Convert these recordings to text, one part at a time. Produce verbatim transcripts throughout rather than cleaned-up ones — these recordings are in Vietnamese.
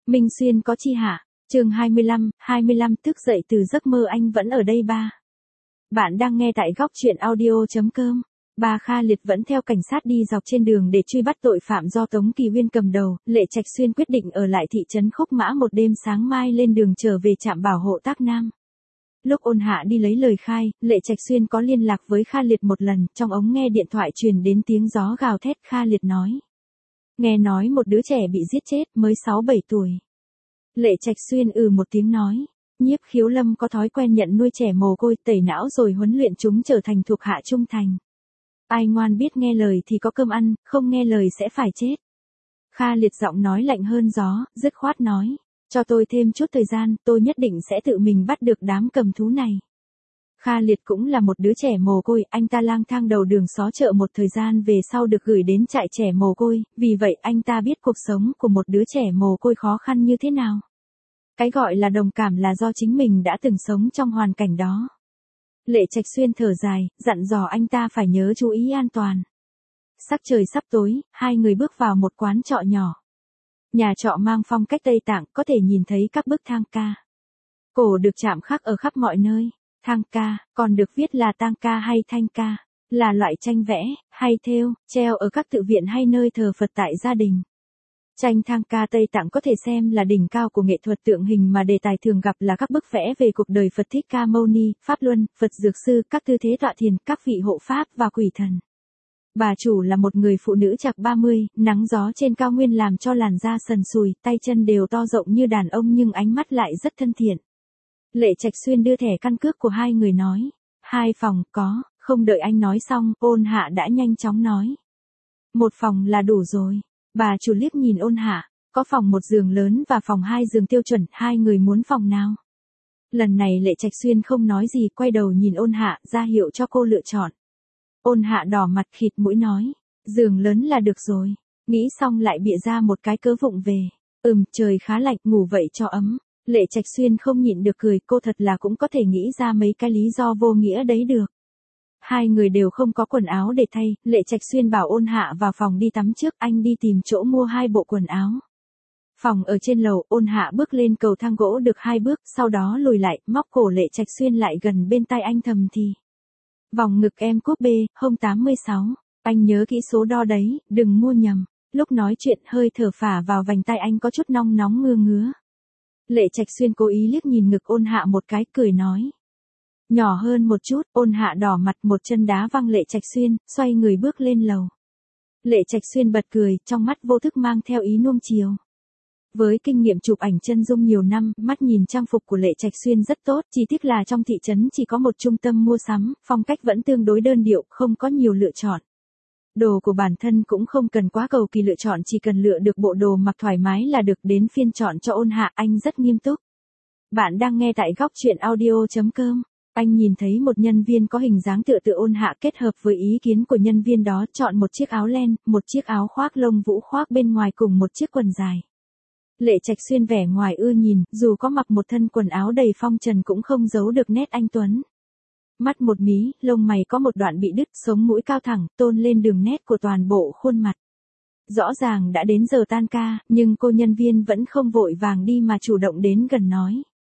Minh Xuyên có chi hả? Chương hai mươi lăm, hai mươi lăm thức dậy từ giấc mơ anh vẫn ở đây ba. Bạn đang nghe tại góc truyện audio chấm com. Bà Kha Liệt vẫn theo cảnh sát đi dọc trên đường để truy bắt tội phạm do Tống Kỳ Uyên cầm đầu. Lệ Trạch Xuyên quyết định ở lại thị trấn Khúc Mã một đêm, sáng mai lên đường trở về trạm bảo hộ Tác Nam. Lúc Ôn Hạ đi lấy lời khai, Lệ Trạch Xuyên có liên lạc với Kha Liệt một lần, trong ống nghe điện thoại truyền đến tiếng gió gào thét. Kha Liệt nói: nghe nói một đứa trẻ bị giết chết, mới sáu bảy tuổi. Lệ Trạch Xuyên ừ một tiếng nói: Nhiếp Khiếu Lâm có thói quen nhận nuôi trẻ mồ côi, tẩy não rồi huấn luyện chúng trở thành thuộc hạ trung thành. Ai ngoan biết nghe lời thì có cơm ăn, không nghe lời sẽ phải chết. Kha Liệt giọng nói lạnh hơn gió, dứt khoát nói: cho tôi thêm chút thời gian, tôi nhất định sẽ tự mình bắt được đám cầm thú này. Kha Liệt cũng là một đứa trẻ mồ côi, anh ta lang thang đầu đường xó chợ một thời gian về sau được gửi đến trại trẻ mồ côi, vì vậy anh ta biết cuộc sống của một đứa trẻ mồ côi khó khăn như thế nào. Cái gọi là đồng cảm là do chính mình đã từng sống trong hoàn cảnh đó. Lệ Trạch Xuyên thở dài, dặn dò anh ta phải nhớ chú ý an toàn. Sắc trời sắp tối, hai người bước vào một quán trọ nhỏ. Nhà trọ mang phong cách Tây Tạng, có thể nhìn thấy các bức thang ca. Cổ được chạm khắc ở khắp mọi nơi. Thang ca, còn được viết là tang ca hay thanh ca, là loại tranh vẽ, hay thêu, treo ở các tự viện hay nơi thờ Phật tại gia đình. Tranh thang ca Tây Tạng có thể xem là đỉnh cao của nghệ thuật tượng hình, mà đề tài thường gặp là các bức vẽ về cuộc đời Phật Thích Ca Mâu Ni, Pháp Luân, Phật Dược Sư, các tư thế tọa thiền, các vị hộ pháp và quỷ thần. Bà chủ là một người phụ nữ chạc ba mươi, nắng gió trên cao nguyên làm cho làn da sần sùi, tay chân đều to rộng như đàn ông nhưng ánh mắt lại rất thân thiện. Lệ Trạch Xuyên đưa thẻ căn cước của hai người nói: hai phòng, có. Không đợi anh nói xong, Ôn Hạ đã nhanh chóng nói: một phòng là đủ rồi. Bà chủ liếc nhìn Ôn Hạ: có phòng một giường lớn và phòng hai giường tiêu chuẩn, hai người muốn phòng nào? Lần này Lệ Trạch Xuyên không nói gì, quay đầu nhìn Ôn Hạ, ra hiệu cho cô lựa chọn. Ôn Hạ đỏ mặt khịt mũi nói: giường lớn là được rồi. Nghĩ xong lại bịa ra một cái cớ vụng về: ừm, trời khá lạnh, ngủ vậy cho ấm. Lệ Trạch Xuyên không nhịn được cười, cô thật là cũng có thể nghĩ ra mấy cái lý do vô nghĩa đấy được. Hai người đều không có quần áo để thay, Lệ Trạch Xuyên bảo Ôn Hạ vào phòng đi tắm trước, anh đi tìm chỗ mua hai bộ quần áo. Phòng ở trên lầu, Ôn Hạ bước lên cầu thang gỗ được hai bước, sau đó lùi lại, móc cổ Lệ Trạch Xuyên lại gần bên tai anh thầm thì: vòng ngực em cúp B, hông tám mươi sáu, anh nhớ kỹ số đo đấy, đừng mua nhầm. Lúc nói chuyện hơi thở phả vào vành tai anh có chút nóng nóng ngứa ngứa. Lệ Trạch Xuyên cố ý liếc nhìn ngực Ôn Hạ một cái, cười nói: nhỏ hơn một chút. Ôn Hạ đỏ mặt, một chân đá văng Lệ Trạch Xuyên, xoay người bước lên lầu. Lệ Trạch Xuyên bật cười, trong mắt vô thức mang theo ý nuông chiều. Với kinh nghiệm chụp ảnh chân dung nhiều năm, mắt nhìn trang phục của Lệ Trạch Xuyên rất tốt, chỉ tiếc là trong thị trấn chỉ có một trung tâm mua sắm, phong cách vẫn tương đối đơn điệu, không có nhiều lựa chọn. Đồ của bản thân cũng không cần quá cầu kỳ lựa chọn, chỉ cần lựa được bộ đồ mặc thoải mái là được. Đến phiên chọn cho Ôn Hạ, anh rất nghiêm túc. Bạn đang nghe tại góc truyện audio chấm com. Anh nhìn thấy một nhân viên có hình dáng tựa tựa Ôn Hạ, kết hợp với ý kiến của nhân viên đó, chọn một chiếc áo len, một chiếc áo khoác lông vũ khoác bên ngoài cùng một chiếc quần dài. Lệ Trạch Xuyên vẻ ngoài ưa nhìn, dù có mặc một thân quần áo đầy phong trần cũng không giấu được nét anh tuấn. Mắt một mí, lông mày có một đoạn bị đứt, sống mũi cao thẳng, tôn lên đường nét của toàn bộ khuôn mặt. Rõ ràng đã đến giờ tan ca, nhưng cô nhân viên vẫn không vội vàng đi mà chủ động đến gần nói: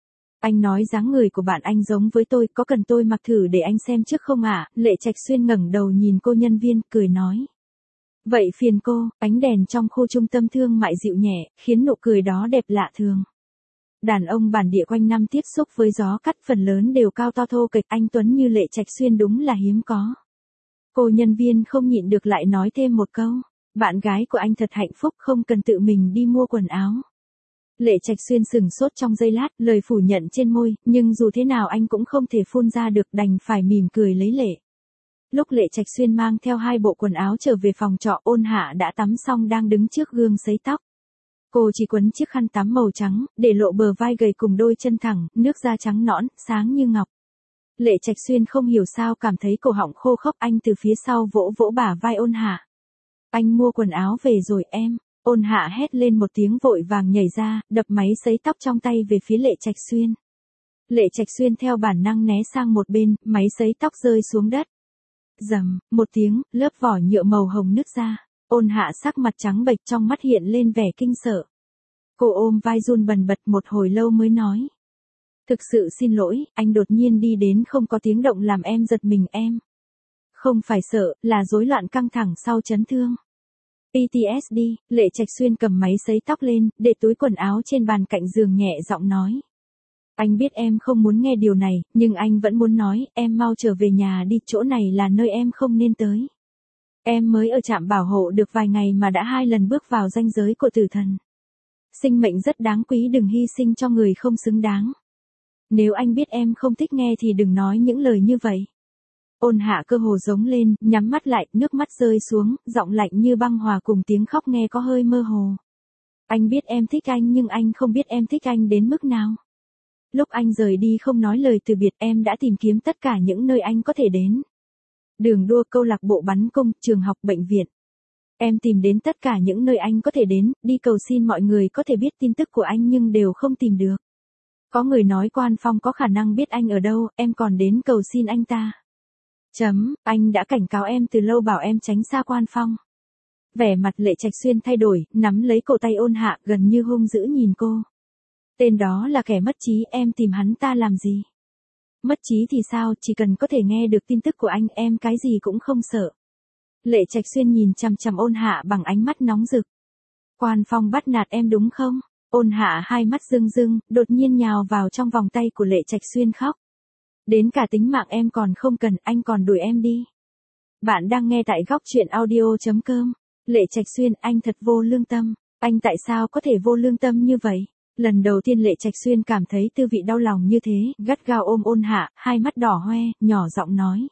anh nói dáng người của bạn anh giống với tôi, có cần tôi mặc thử để anh xem trước không ạ? Lệ Trạch Xuyên ngẩng đầu nhìn cô nhân viên, cười nói: vậy phiền cô. Ánh đèn trong khu trung tâm thương mại dịu nhẹ, khiến nụ cười đó đẹp lạ thường. Đàn ông bản địa quanh năm tiếp xúc với gió cắt phần lớn đều cao to thô kệch, anh tuấn như Lệ Trạch Xuyên đúng là hiếm có. Cô nhân viên không nhịn được lại nói thêm một câu: bạn gái của anh thật hạnh phúc, không cần tự mình đi mua quần áo. Lệ Trạch Xuyên sừng sốt trong giây lát, lời phủ nhận trên môi, nhưng dù thế nào anh cũng không thể phun ra được, đành phải mỉm cười lấy lệ. Lúc Lệ Trạch Xuyên mang theo hai bộ quần áo trở về phòng trọ, Ôn Hạ đã tắm xong đang đứng trước gương sấy tóc. Cô chỉ quấn chiếc khăn tắm màu trắng, để lộ bờ vai gầy cùng đôi chân thẳng, nước da trắng nõn, sáng như ngọc. Lệ Trạch Xuyên không hiểu sao cảm thấy cổ họng khô khốc, anh từ phía sau vỗ vỗ bả vai Ôn Hạ. Anh mua quần áo về rồi em. Ôn Hạ hét lên một tiếng vội vàng nhảy ra, đập máy sấy tóc trong tay về phía Lệ Trạch Xuyên. Lệ Trạch Xuyên theo bản năng né sang một bên, máy sấy tóc rơi xuống đất. Rầm, một tiếng, lớp vỏ nhựa màu hồng nứt ra. Ôn Hạ sắc mặt trắng bệch, trong mắt hiện lên vẻ kinh sợ. Cô ôm vai run bần bật một hồi lâu mới nói. Thực sự xin lỗi, anh đột nhiên đi đến không có tiếng động làm em giật mình em. Không phải sợ, là rối loạn căng thẳng sau chấn thương. pê tê ét đê, Lệ Trạch Xuyên cầm máy sấy tóc lên, để túi quần áo trên bàn cạnh giường nhẹ giọng nói. Anh biết em không muốn nghe điều này, nhưng anh vẫn muốn nói, em mau trở về nhà đi, chỗ này là nơi em không nên tới. Em mới ở trạm bảo hộ được vài ngày mà đã hai lần bước vào ranh giới của tử thần. Sinh mệnh rất đáng quý, đừng hy sinh cho người không xứng đáng. Nếu anh biết em không thích nghe thì đừng nói những lời như vậy. Ôn Hạ cơ hồ giống lên, nhắm mắt lại, nước mắt rơi xuống, giọng lạnh như băng hòa cùng tiếng khóc nghe có hơi mơ hồ. Anh biết em thích anh nhưng anh không biết em thích anh đến mức nào. Lúc anh rời đi không nói lời từ biệt, em đã tìm kiếm tất cả những nơi anh có thể đến. Đường đua, câu lạc bộ bắn cung, trường học, bệnh viện. Em tìm đến tất cả những nơi anh có thể đến, đi cầu xin mọi người có thể biết tin tức của anh nhưng đều không tìm được. Có người nói Quan Phong có khả năng biết anh ở đâu, em còn đến cầu xin anh ta. Chấm, anh đã cảnh cáo em từ lâu bảo em tránh xa Quan Phong. Vẻ mặt Lệ Trạch Xuyên thay đổi, nắm lấy cổ tay Ôn Hạ gần như hung dữ nhìn cô. Tên đó là kẻ mất trí, em tìm hắn ta làm gì? Mất trí thì sao, chỉ cần có thể nghe được tin tức của anh em cái gì cũng không sợ. Lệ Trạch Xuyên nhìn chằm chằm Ôn Hạ bằng ánh mắt nóng rực. Quan Phong bắt nạt em đúng không? Ôn Hạ hai mắt rưng rưng, đột nhiên nhào vào trong vòng tay của Lệ Trạch Xuyên khóc. Đến cả tính mạng em còn không cần, anh còn đuổi em đi. Bạn đang nghe tại góc truyện audio chấm com. Lệ Trạch Xuyên, anh thật vô lương tâm. Anh tại sao có thể vô lương tâm như vậy? Lần đầu tiên Lệ Trạch Xuyên cảm thấy tư vị đau lòng như thế, gắt gao ôm Ôn Hạ, hai mắt đỏ hoe, nhỏ giọng nói.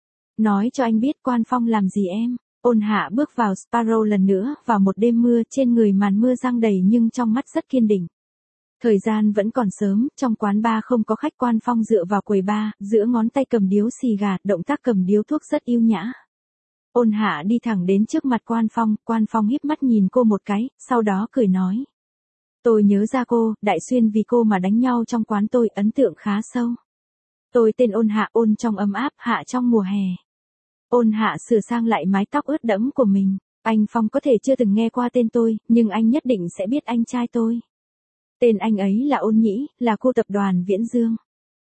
Nói cho anh biết Quan Phong làm gì em. Ôn Hạ bước vào Sparrow lần nữa, vào một đêm mưa, trên người màn mưa giăng đầy nhưng trong mắt rất kiên định. Thời gian vẫn còn sớm, trong quán bar không có khách. Quan Phong dựa vào quầy bar, giữa ngón tay cầm điếu xì gà, động tác cầm điếu thuốc rất yêu nhã. Ôn Hạ đi thẳng đến trước mặt Quan Phong, Quan Phong híp mắt nhìn cô một cái, sau đó cười nói. Tôi nhớ ra cô, Đại Xuyên vì cô mà đánh nhau trong quán tôi, ấn tượng khá sâu. Tôi tên Ôn Hạ, ôn trong ấm áp, hạ trong mùa hè. Ôn Hạ sửa sang lại mái tóc ướt đẫm của mình. Anh Phong có thể chưa từng nghe qua tên tôi, nhưng anh nhất định sẽ biết anh trai tôi. Tên anh ấy là Ôn Nhĩ, là cô tập đoàn Viễn Dương.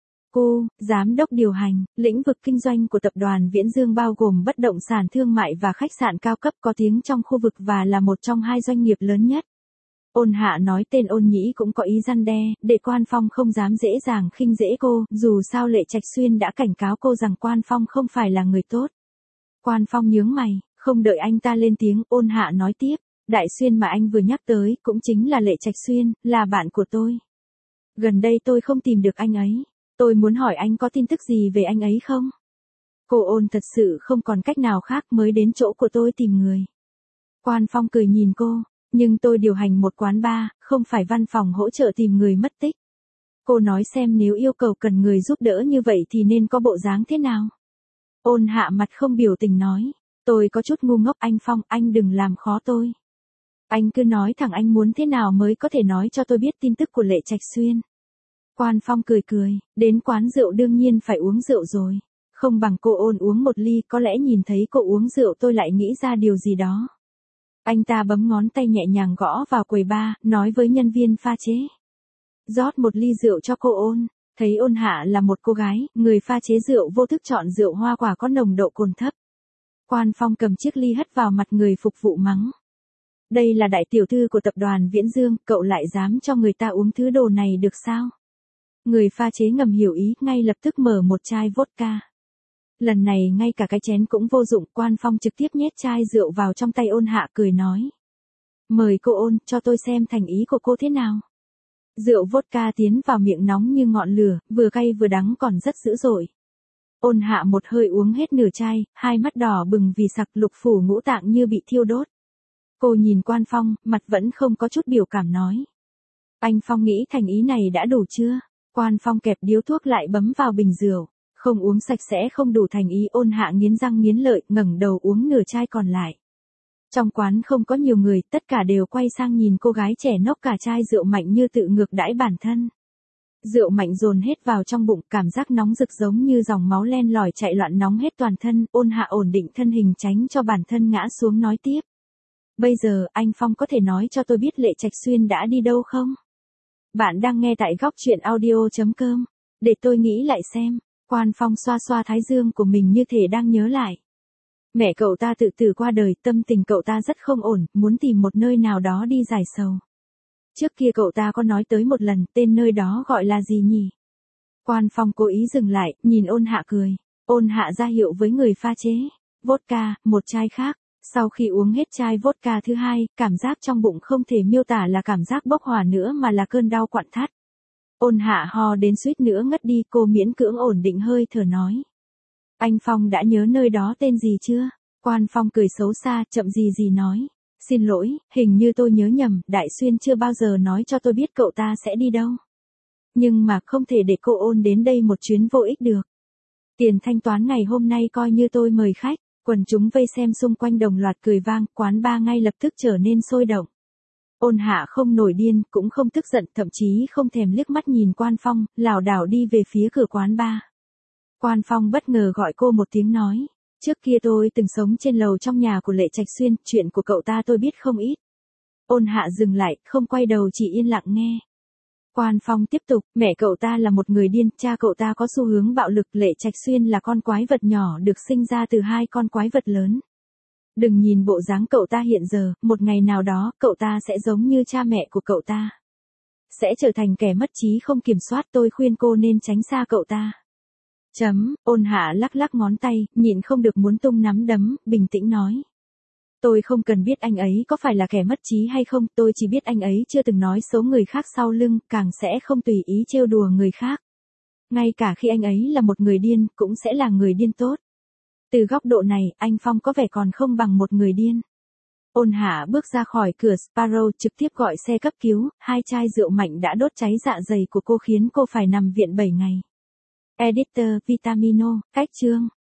Cô, giám đốc điều hành, lĩnh vực kinh doanh của tập đoàn Viễn Dương bao gồm bất động sản thương mại và khách sạn cao cấp có tiếng trong khu vực và là một trong hai doanh nghiệp lớn nhất. Ôn Hạ nói tên Ôn Nhĩ cũng có ý răn đe, để Quan Phong không dám dễ dàng khinh dễ cô, dù sao Lệ Trạch Xuyên đã cảnh cáo cô rằng Quan Phong không phải là người tốt. Quan Phong nhướng mày, không đợi anh ta lên tiếng, Ôn Hạ nói tiếp, Đại Xuyên mà anh vừa nhắc tới, cũng chính là Lệ Trạch Xuyên, là bạn của tôi. Gần đây tôi không tìm được anh ấy, tôi muốn hỏi anh có tin tức gì về anh ấy không? Cô Ôn thật sự không còn cách nào khác mới đến chỗ của tôi tìm người. Quan Phong cười nhìn cô, nhưng tôi điều hành một quán bar, không phải văn phòng hỗ trợ tìm người mất tích. Cô nói xem nếu yêu cầu cần người giúp đỡ như vậy thì nên có bộ dáng thế nào? Ôn Hạ mặt không biểu tình nói, tôi có chút ngu ngốc. Anh Phong, anh đừng làm khó tôi. Anh cứ nói thẳng anh muốn thế nào mới có thể nói cho tôi biết tin tức của Lệ Trạch Xuyên. Quan Phong cười cười, đến quán rượu đương nhiên phải uống rượu rồi. Không bằng cô Ôn uống một ly, có lẽ nhìn thấy cô uống rượu tôi lại nghĩ ra điều gì đó. Anh ta bấm ngón tay nhẹ nhàng gõ vào quầy bar, nói với nhân viên pha chế. Rót một ly rượu cho cô Ôn. Thấy Ôn Hạ là một cô gái, người pha chế rượu vô thức chọn rượu hoa quả có nồng độ cồn thấp. Quan Phong cầm chiếc ly hất vào mặt người phục vụ mắng. Đây là đại tiểu thư của tập đoàn Viễn Dương, cậu lại dám cho người ta uống thứ đồ này được sao? Người pha chế ngầm hiểu ý, ngay lập tức mở một chai vodka. Lần này ngay cả cái chén cũng vô dụng, Quan Phong trực tiếp nhét chai rượu vào trong tay Ôn Hạ cười nói. Mời cô Ôn, cho tôi xem thành ý của cô thế nào. Rượu vodka tiến vào miệng nóng như ngọn lửa, vừa cay vừa đắng còn rất dữ dội. Ôn Hạ một hơi uống hết nửa chai, hai mắt đỏ bừng vì sặc, lục phủ ngũ tạng như bị thiêu đốt. Cô nhìn Quan Phong, mặt vẫn không có chút biểu cảm nói. Anh Phong nghĩ thành ý này đã đủ chưa? Quan Phong kẹp điếu thuốc lại bấm vào bình rượu. Không uống sạch sẽ không đủ thành ý. Ôn Hạ nghiến răng nghiến lợi, ngẩng đầu uống nửa chai còn lại. Trong quán không có nhiều người, tất cả đều quay sang nhìn cô gái trẻ nốc cả chai rượu mạnh như tự ngược đãi bản thân. Rượu mạnh dồn hết vào trong bụng, cảm giác nóng rực giống như dòng máu len lỏi chạy loạn nóng hết toàn thân. Ôn Hạ ổn định thân hình tránh cho bản thân ngã xuống nói tiếp. Bây giờ, anh Phong có thể nói cho tôi biết Lệ Trạch Xuyên đã đi đâu không? Bạn đang nghe tại góc truyện audio.com. Để tôi nghĩ lại xem. Quan Phong xoa xoa thái dương của mình như thể đang nhớ lại. Mẹ cậu ta tự tử qua đời, tâm tình cậu ta rất không ổn, muốn tìm một nơi nào đó đi giải sầu. Trước kia cậu ta có nói tới một lần, tên nơi đó gọi là gì nhỉ? Quan Phong cố ý dừng lại, nhìn Ôn Hạ cười. Ôn Hạ ra hiệu với người pha chế. Vodka, một chai khác. Sau khi uống hết chai vodka thứ hai, cảm giác trong bụng không thể miêu tả là cảm giác bốc hỏa nữa mà là cơn đau quặn thắt. Ôn Hạ ho đến suýt nữa ngất đi, cô miễn cưỡng ổn định hơi thở nói. Anh Phong đã nhớ nơi đó tên gì chưa? Quan Phong cười xấu xa, chậm gì gì nói. Xin lỗi, hình như tôi nhớ nhầm, Đại Xuyên chưa bao giờ nói cho tôi biết cậu ta sẽ đi đâu. Nhưng mà không thể để cô Ôn đến đây một chuyến vô ích được. Tiền thanh toán ngày hôm nay coi như tôi mời khách. Quần chúng vây xem xung quanh đồng loạt cười vang, quán bar ngay lập tức trở nên sôi động. Ôn Hạ không nổi điên, cũng không tức giận, thậm chí không thèm liếc mắt nhìn Quan Phong, lảo đảo đi về phía cửa quán bar. Quan Phong bất ngờ gọi cô một tiếng nói. Trước kia tôi từng sống trên lầu trong nhà của Lệ Trạch Xuyên, chuyện của cậu ta tôi biết không ít. Ôn Hạ dừng lại, không quay đầu chỉ yên lặng nghe. Quan Phong tiếp tục, mẹ cậu ta là một người điên, cha cậu ta có xu hướng bạo lực, Lệ Trạch Xuyên là con quái vật nhỏ được sinh ra từ hai con quái vật lớn. Đừng nhìn bộ dáng cậu ta hiện giờ, một ngày nào đó, cậu ta sẽ giống như cha mẹ của cậu ta. Sẽ trở thành kẻ mất trí không kiểm soát, tôi khuyên cô nên tránh xa cậu ta. Chấm, Ôn Hạ lắc lắc ngón tay, nhịn không được muốn tung nắm đấm, bình tĩnh nói. Tôi không cần biết anh ấy có phải là kẻ mất trí hay không, tôi chỉ biết anh ấy chưa từng nói xấu người khác sau lưng, càng sẽ không tùy ý trêu đùa người khác. Ngay cả khi anh ấy là một người điên, cũng sẽ là người điên tốt. Từ góc độ này, anh Phong có vẻ còn không bằng một người điên. Ôn Hạ bước ra khỏi cửa Sparrow, trực tiếp gọi xe cấp cứu, hai chai rượu mạnh đã đốt cháy dạ dày của cô khiến cô phải nằm viện bảy ngày. Editor Vitamino, cách chương.